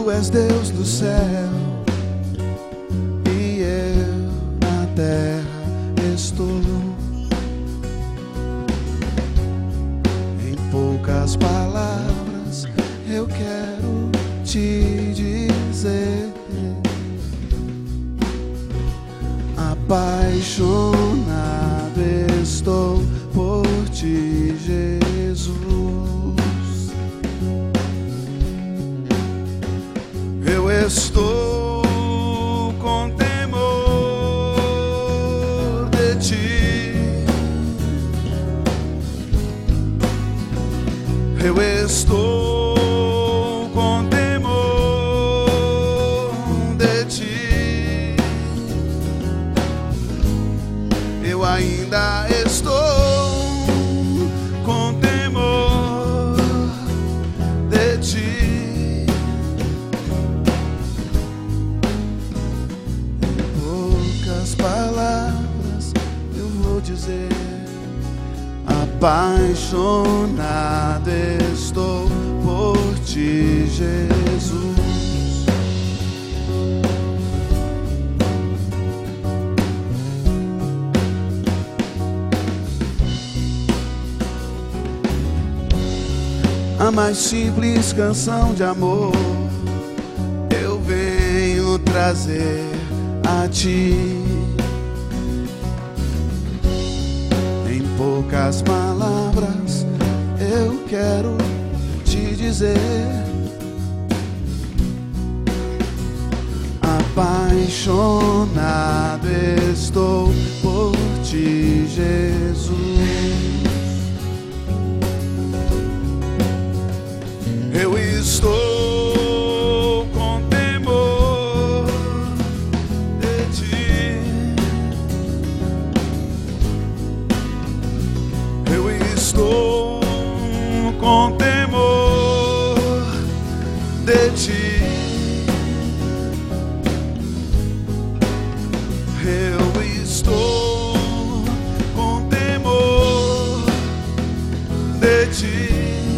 Tu és Deus do céu e eu na terra estou. Em poucas palavras eu quero te dizer: apaixonado estou por ti, Jesus. Eu estou com temor de ti. Eu estou com temor de ti. Eu ainda estou com temor de ti. Palavras eu vou dizer: apaixonado estou por ti, Jesus. A mais simples canção de amor eu venho trazer a ti. Em poucas palavras eu quero te dizer: apaixonado estou por ti, Jesus. Eu estou com temor de ti. Eu estou com temor de ti. Eu estou com temor de ti.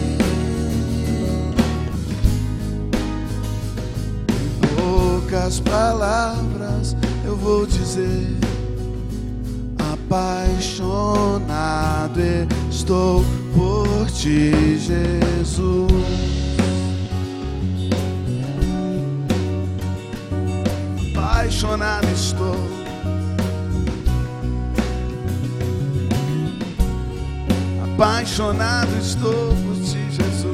Poucas palavras eu vou dizer: apaixonado estou por ti, Jesus. Apaixonado estou. Apaixonado estou por ti, Jesus.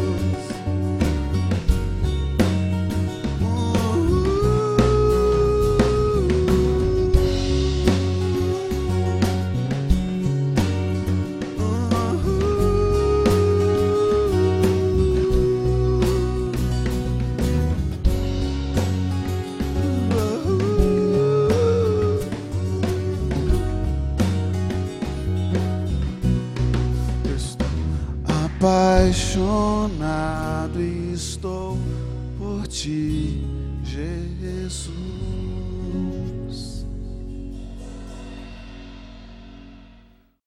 Apaixonado estou por ti, Jesus.